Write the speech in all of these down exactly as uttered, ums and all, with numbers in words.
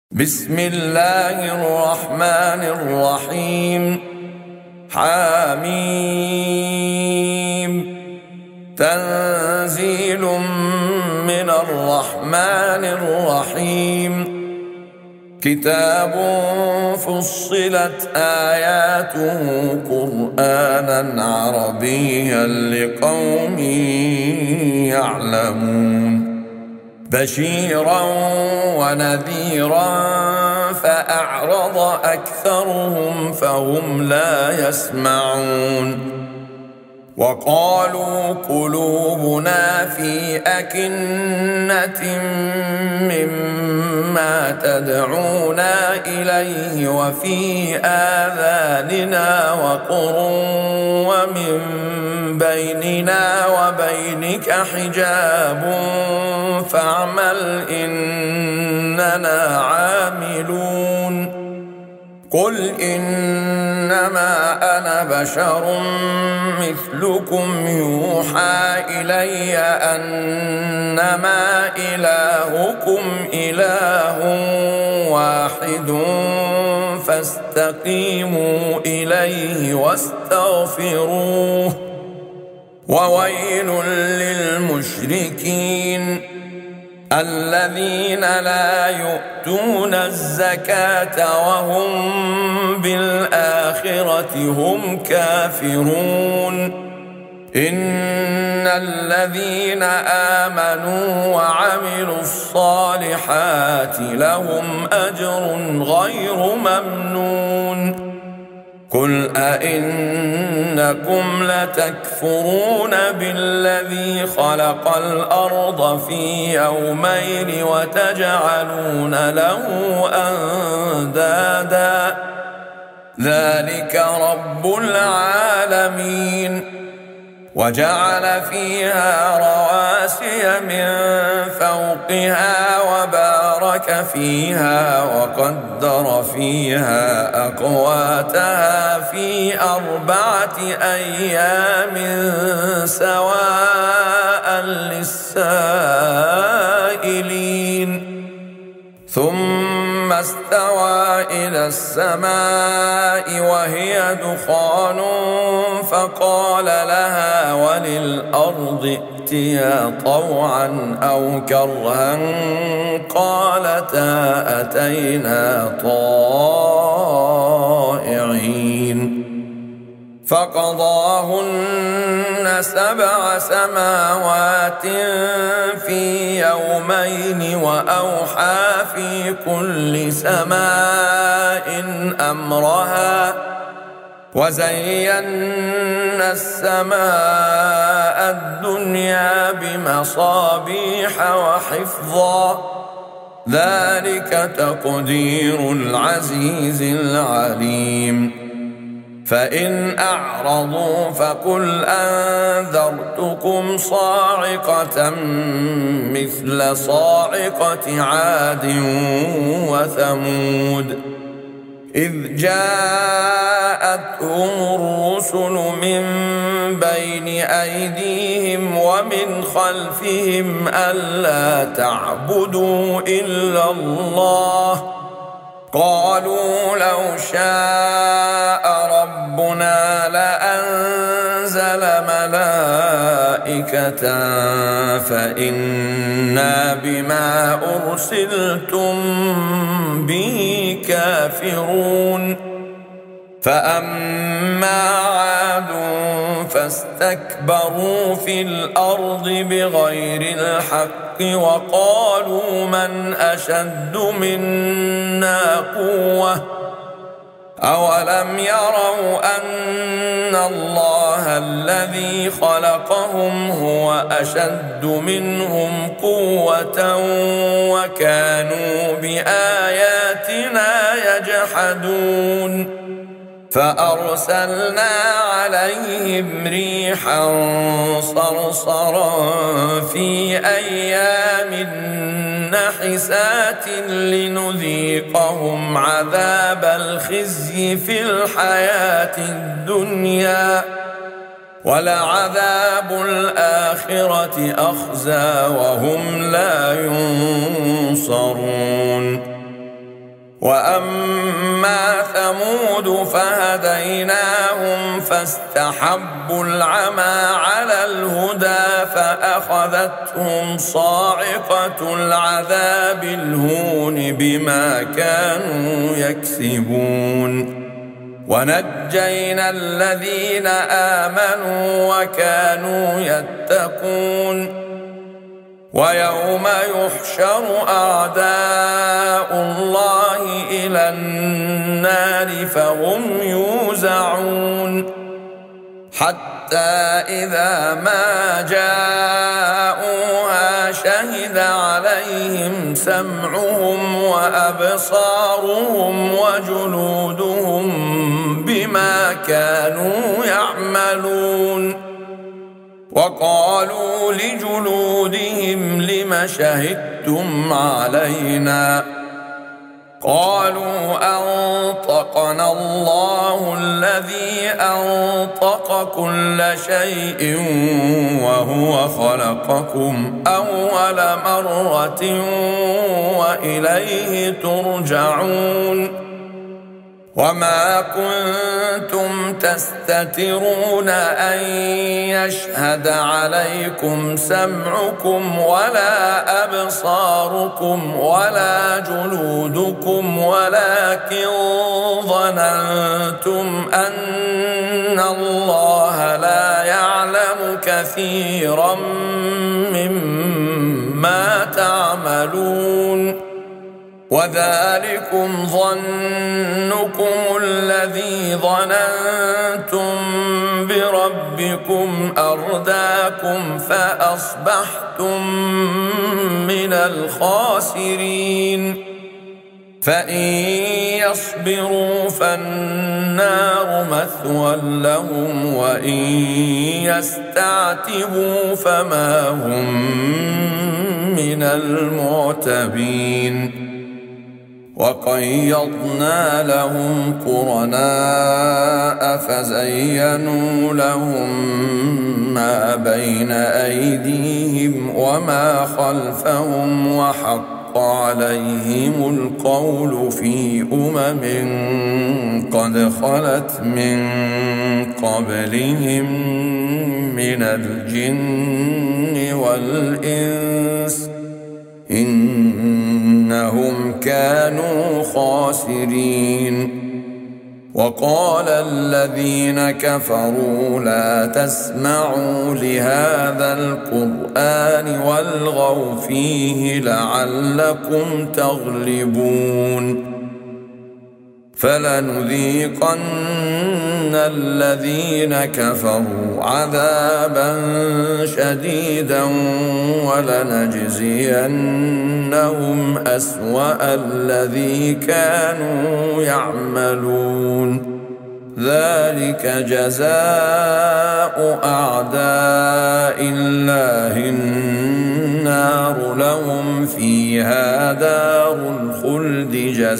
بسم الله الرحمن الرحيم. حميم. تنزيل من الرحمن الرحيم. كتاب فصلت آياته قرآنا عربيا لقوم يعلمون بشيرا ونذيرا فأعرض أكثرهم فهم لا يسمعون. وقالوا قلوبنا في أكنة مما تدعونا إليه وفي آذاننا وقر ومن بيننا وبينك حجاب فاعمل إننا عاملون. قل إنما أنا بشر مثلكم يوحى إلي أنما إلهكم إله واحد فاستقيموا إليه واستغفروه وويل للمشركين الذين لا يؤتون الزكاة وهم بالآخرة هم كافرون. إن الذين آمنوا وعملوا الصالحات لهم أجر غير ممنون. قل أئنكم لتكفرون بالذي خلق الأرض في يومين وتجعلون له أندادا ذلك رب العالمين. وجعل فيها رواسي من فوقها وبارك فيها وقدر فيها أقواتها في أربعة أيام سواء للسائلين. ثم استوى إلى السماء وهي دخان فقال لها وللأرض ائتيا طوعا أو كرها قالتا أتينا طائعين. فقضاهن سبع سماوات في يومين وأوحى في كل سماء أمرها وزينا السماء الدنيا بمصابيح وحفظا ذلك تقدير العزيز العليم. فإن أعرضوا فقل أنذرتكم صاعقة مثل صاعقة عاد وثمود إذ جاءتهم الرسل من بين أيديهم ومن خلفهم ألا تعبدوا إلا الله قالوا لو شاء ربنا لأنزل ملائكة فإنا بما أرسلتم به كافرون. فأما عاد فاستكبروا في الأرض بغير الحق وقالوا من أشد منا قوة أولم يروا أن الله الذي خلقهم هو أشد منهم قوة وكانوا بآياتنا يجحدون. فأرسلنا عليهم ريحا صرصرا في أيام نحسات لنذيقهم عذاب الخزي في الحياة الدنيا ولعذاب الآخرة أخزى وهم لا ينصرون. وأما ثمود فهديناهم فاستحبوا العمى على الهدى فأخذتهم صاعقة العذاب الهون بما كانوا يكسبون ونجينا الذين آمنوا وكانوا يتقون ويوم يحشر أعداء الله إلى النار فهم يوزعون حتى إذا ما جاءوها شهد عليهم سمعهم وأبصارهم وجلودهم بما كانوا يعملون وقالوا لجلودهم لم شهدتم علينا قالوا أنطقنا الله الذي أنطق كل شيء وهو خلقكم أول مرة وإليه ترجعون وما كنتم تستترون أن يشهد عليكم سمعكم ولا أبصاركم ولا جلودكم ولكن ظننتم أن الله لا يعلم كثيرا مما تعملون وذلكم ظنكم الذي ظننتم بربكم أرداكم فأصبحتم من الخاسرين فإن يصبروا فالنار مثوى لهم وإن يستعتبوا فما هم من المعتبين وقيضنا لهم قرناء فزينوا لهم ما بين أيديهم وما خلفهم وحق عليهم القول في أمم قد خلت من قبلهم من الجن والإنس إنهم كانوا خاسرين وقال الذين كفروا لا تسمعوا لهذا القرآن والغوا فيه لعلكم تغلبون فلنذيقن الذين كفروا عذابا شديدا ولنجزينهم أسوأ الذي كانوا يعملون ذلك جزاء أعداء الله النار لهم فيها دار الخلد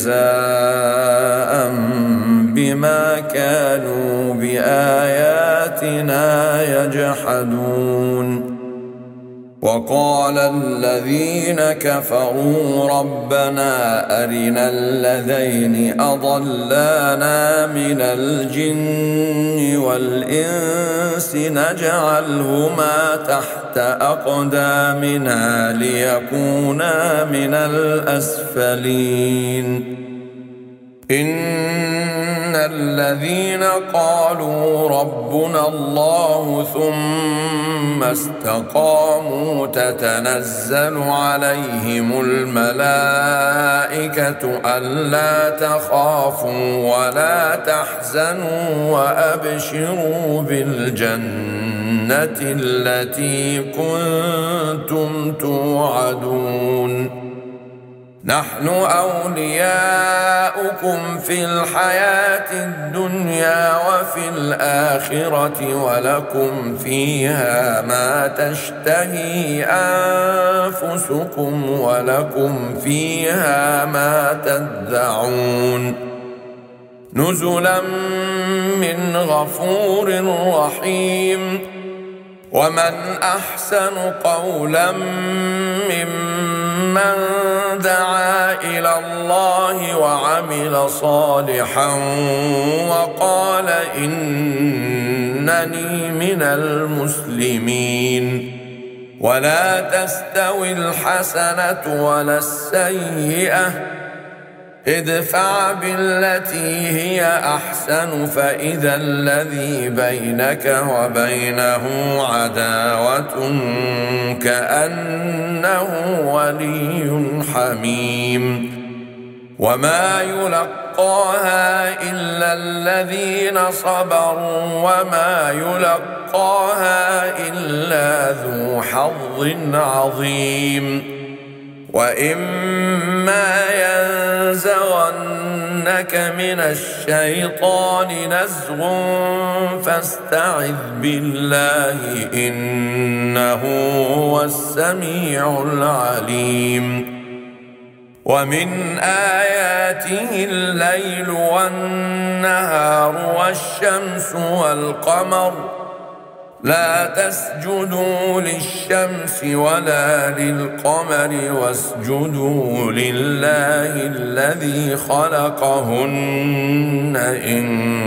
جزاء بما كانوا بآياتنا يجحدون وقال الذين كفروا ربنا أرنا الذين أضلانا من الجن والإنس نجعلهما تحت أقدامنا ليكونا من الأسفلين إن الذين قالوا ربنا الله ثم استقاموا تتنزل عليهم الملائكة ألا تخافوا ولا تحزنوا وأبشروا بالجنة التي كنتم توعدون نحن أولياؤكم في الحياة الدنيا وفي الآخرة ولكم فيها ما تشتهي أنفسكم ولكم فيها ما تدعون نزلا من غفور رحيم ومن أحسن قولا ممن دعا إلى الله وعمل صالحا وقال إنني من المسلمين. ولا تستوي الحسنة ولا السيئة، ادفع بالتي هي أحسن فإذا الذي بينك وبينه عداوة كأنه ولي حميم. وما يلقاها إلا الذين صبروا وما يلقاها إلا ذو حظ عظيم. وإما ينزغنك من الشيطان نزغ فاستعذ بالله إنه هو السميع العليم. ومن آياته الليل والنهار والشمس والقمر، لا تسجدوا للشمس ولا للقمر واسجدوا لله الذي خلقهن إن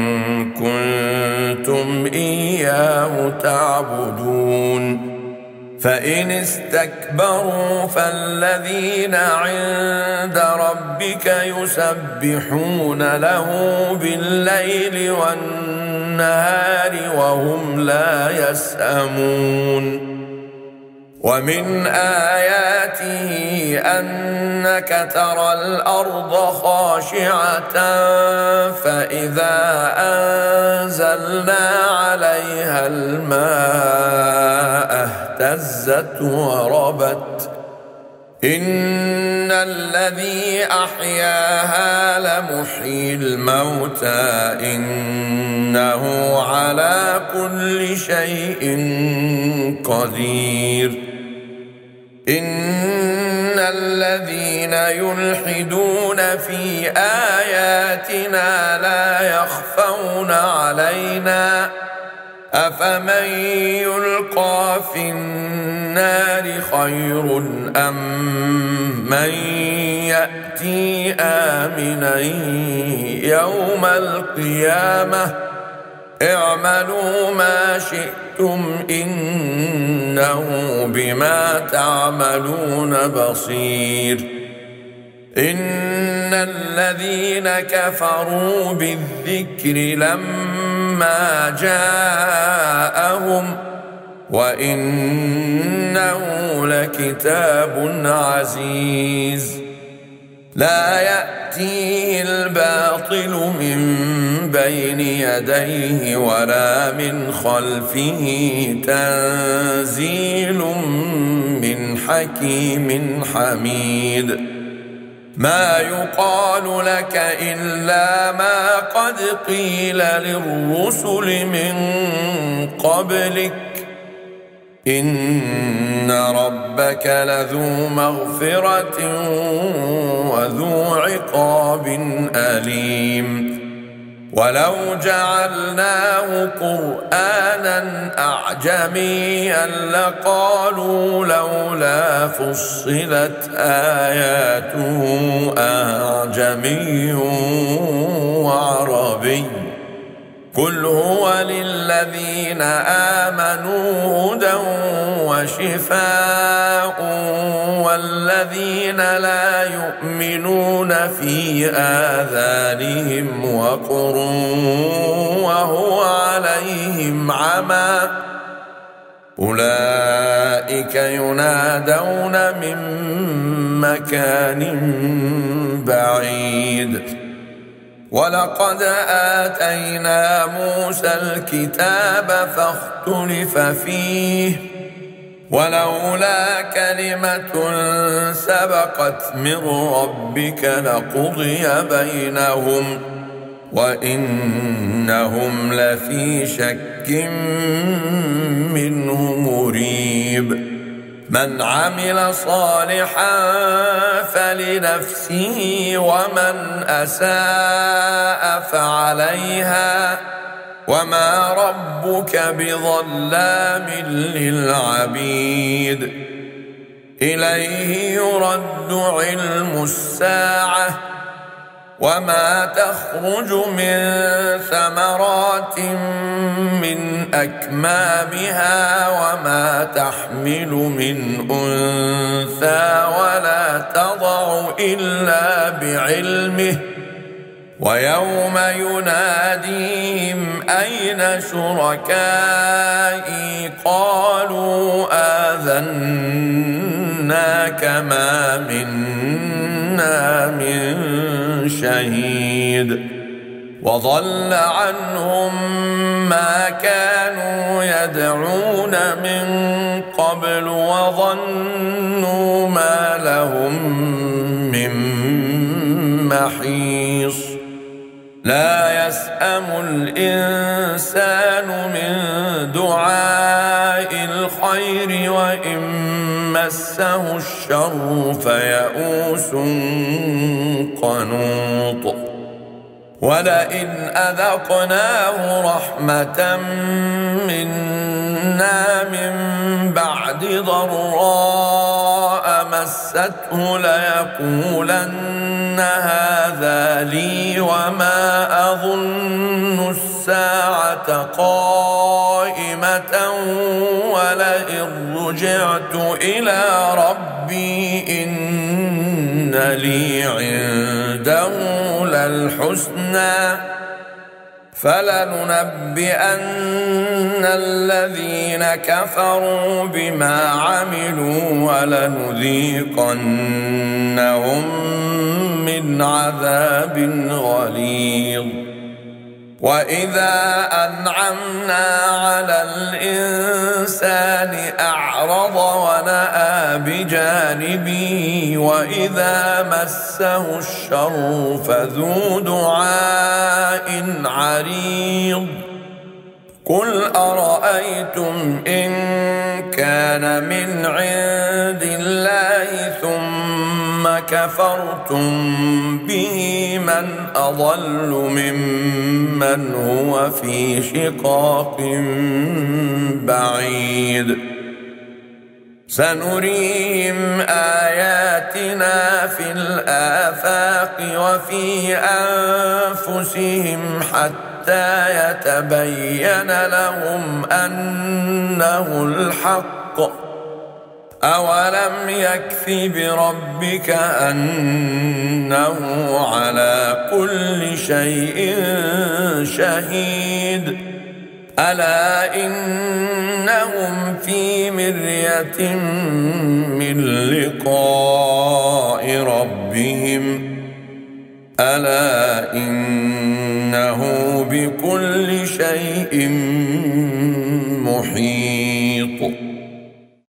كنتم إياه تعبدون. فإن استكبروا فالذين عند ربك يسبحون له بالليل والنهار وهم لا يسأمون. ومن آياته أنك ترى الأرض خاشعة فإذا أنزلنا عليها الماء اهتزت وربت إن الذي أحياها لمحيي الموتى إنه على كل شيء قدير. إن الذين يلحدون في آياتنا لا يخفون علينا أفمن يلقى في النار خير أم من يأتي آمنا يوم القيامة اعملوا ما شئتم إنه بما تعملون بصير. إن الذين كفروا بالذكر لما جاءهم وإنه لكتاب عزيز لا يأتيه الباطل من بين يديه ولا من خلفه تنزيل من حكيم حميد. ما يقال لك إلا ما قد قيل للرسل من قبلك إن ربك لذو مغفرة وذو عقاب أليم. ولو جعلناه قرآنا أعجميا لقالوا لولا فصلت آياته أعجمي وعربي قل هو للذين آمنوا هدى وشفاء والذين لا يؤمنون في آذانهم وقر وهو عليهم عمى أولئك ينادون من مكان بعيد. ولقد آتينا موسى الكتاب فاختلف فيه ولولا كلمة سبقت من ربك لقضي بينهم وإنهم لفي شك منه مريب. من عمل صالحا فلنفسه ومن أساء فعليها وما ربك بظلام للعبيد إليه يرد علم الساعة وما تخرج من ثمرات من أكمامها وما تحمل من أنثى ولا تضع إلا بعلمه ويوم يناديهم أين شركائي قالوا آذناك ما منا من شهيد وضل عنهم ما كانوا يدعون من قبل وظنوا ما لهم من محيص لا يسأم الإنسان من دعاء الخير وإن مسه الشر فيئوس قنوط ولئن أذقناه رحمة منا من بعد ضراء مسته ليقولن هذا لي وما أظن الساعة قائمة ولئن رجعت إلى ربي إن لي عنده للحسنى فلننبئن الذين كفروا بما عملوا ولنذيقنهم من عذاب غليظ وإذا أنعمنا على الإنسان أعرض ونأى بجانبه وإذا مسه الشر فذو دعاء عريض قل أرأيتم إن كان من عند الله ثم كفرتم به من أضل ممن هو في شقاق بعيد سنريهم آياتنا في الآفاق وفي أنفسهم حتى يتبين لهم أنه الحق أولم يكف بربك أنه على كل شيء شهيد ألا إنهم في مرية من لقاء ربهم ألا إنه بكل شيء محيط.